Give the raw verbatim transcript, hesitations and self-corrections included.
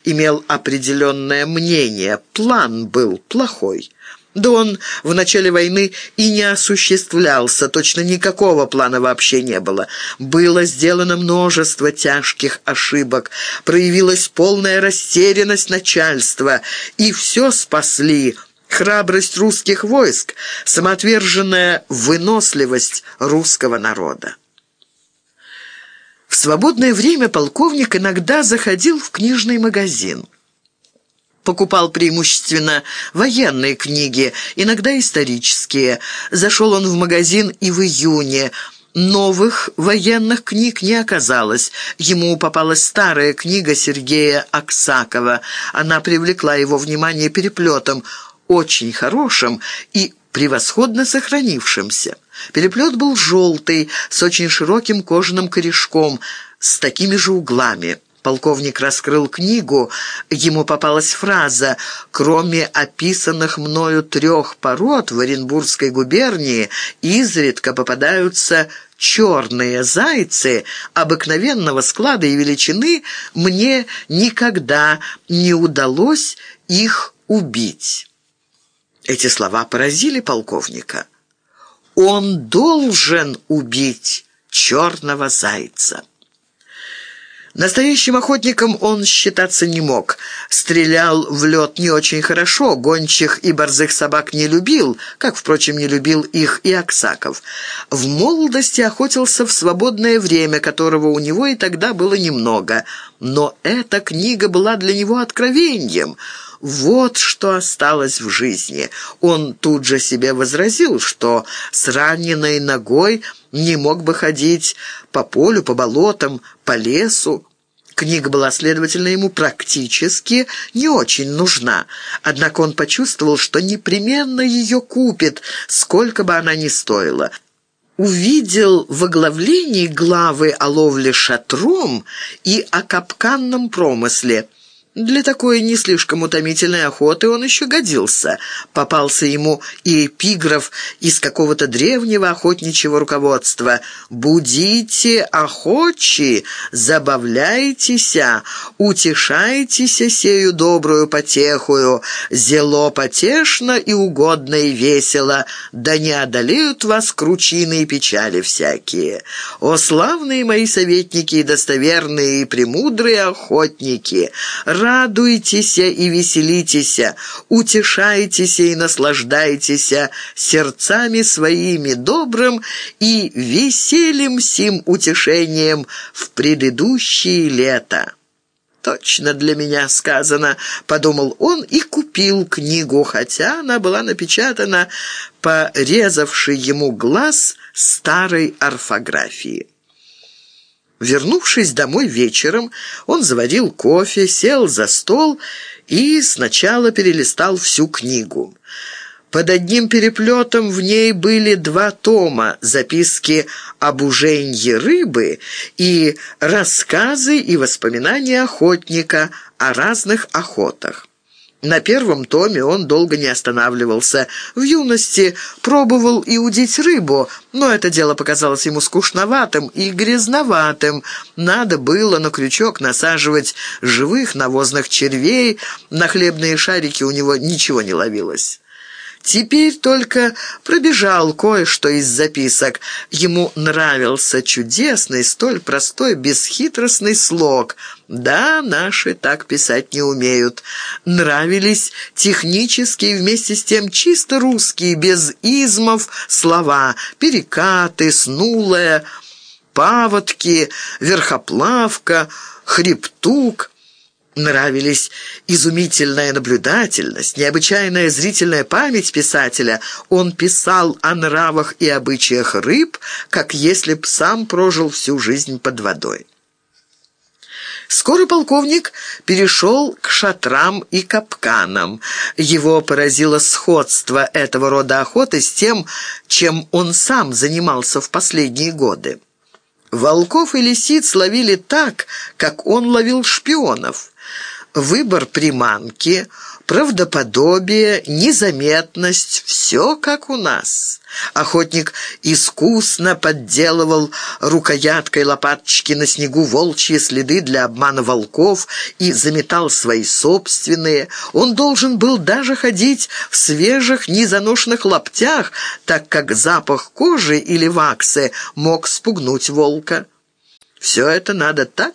имел определенное мнение, план был плохой. Да он в начале войны и не осуществлялся, точно никакого плана вообще не было. Было сделано множество тяжких ошибок, проявилась полная растерянность начальства, и все спасли храбрость русских войск, самоотверженная выносливость русского народа. В свободное время полковник иногда заходил в книжный магазин. Покупал преимущественно военные книги, иногда исторические. Зашел он в магазин и в июне. Новых военных книг не оказалось. Ему попалась старая книга Сергея Аксакова. Она привлекла его внимание переплетом, очень хорошим и превосходно сохранившимся. Переплет был желтый, с очень широким кожаным корешком, с такими же углами. Полковник раскрыл книгу, ему попалась фраза: «Кроме описанных мною трех пород в Оренбургской губернии изредка попадаются черные зайцы обыкновенного склада и величины, мне никогда не удалось их убить». Эти слова поразили полковника. Он должен убить черного зайца. Настоящим охотником он считаться не мог. Стрелял в лед не очень хорошо, гончих и борзых собак не любил, как, впрочем, не любил их и Аксаков. В молодости охотился в свободное время, которого у него и тогда было немного. Но эта книга была для него откровением. Вот что осталось в жизни. Он тут же себе возразил, что с раненой ногой не мог бы ходить по полю, по болотам, по лесу. Книга была, следовательно, ему практически не очень нужна. Однако он почувствовал, что непременно ее купит, сколько бы она ни стоила. Увидел в оглавлении главы о ловле шатром и о капканном промысле. Для такой не слишком утомительной охоты он еще годился. Попался ему и эпиграф из какого-то древнего охотничьего руководства: «Будите охочи, забавляйтеся, утешайтеся сею добрую потехую, зело потешно и угодно и весело, да не одолеют вас кручины и печали всякие. О, славные мои советники и достоверные и премудрые охотники! Радуйтесь и веселитесь, утешайтесь и наслаждайтесь сердцами своими добрым и веселым сим утешением в предыдущие лета». «Точно для меня сказано», — подумал он и купил книгу, хотя она была напечатана по резавшей ему глаз старой орфографии. Вернувшись домой вечером, он заварил кофе, сел за стол и сначала перелистал всю книгу. Под одним переплетом в ней были два тома: записки об уженье рыбы и рассказы и воспоминания охотника о разных охотах. На первом томе он долго не останавливался. В юности пробовал и удить рыбу, но это дело показалось ему скучноватым и грязноватым. Надо было на крючок насаживать живых навозных червей, на хлебные шарики у него ничего не ловилось. Теперь только пробежал кое-что из записок. Ему нравился чудесный, столь простой, бесхитростный слог. Да, наши так писать не умеют. Нравились технические, вместе с тем чисто русские, без измов слова: перекаты, снулая, паводки, верхоплавка, хребтук. Нравились изумительная наблюдательность, необычайная зрительная память писателя. Он писал о нравах и обычаях рыб, как если б сам прожил всю жизнь под водой. Скоро полковник перешел к шатрам и капканам. Его поразило сходство этого рода охоты с тем, чем он сам занимался в последние годы. Волков и лисиц ловили так, как он ловил шпионов. Выбор приманки, правдоподобие, незаметность — все как у нас. Охотник искусно подделывал рукояткой лопаточки на снегу волчьи следы для обмана волков и заметал свои собственные. Он должен был даже ходить в свежих незаношенных лаптях, так как запах кожи или ваксы мог спугнуть волка. Все это надо так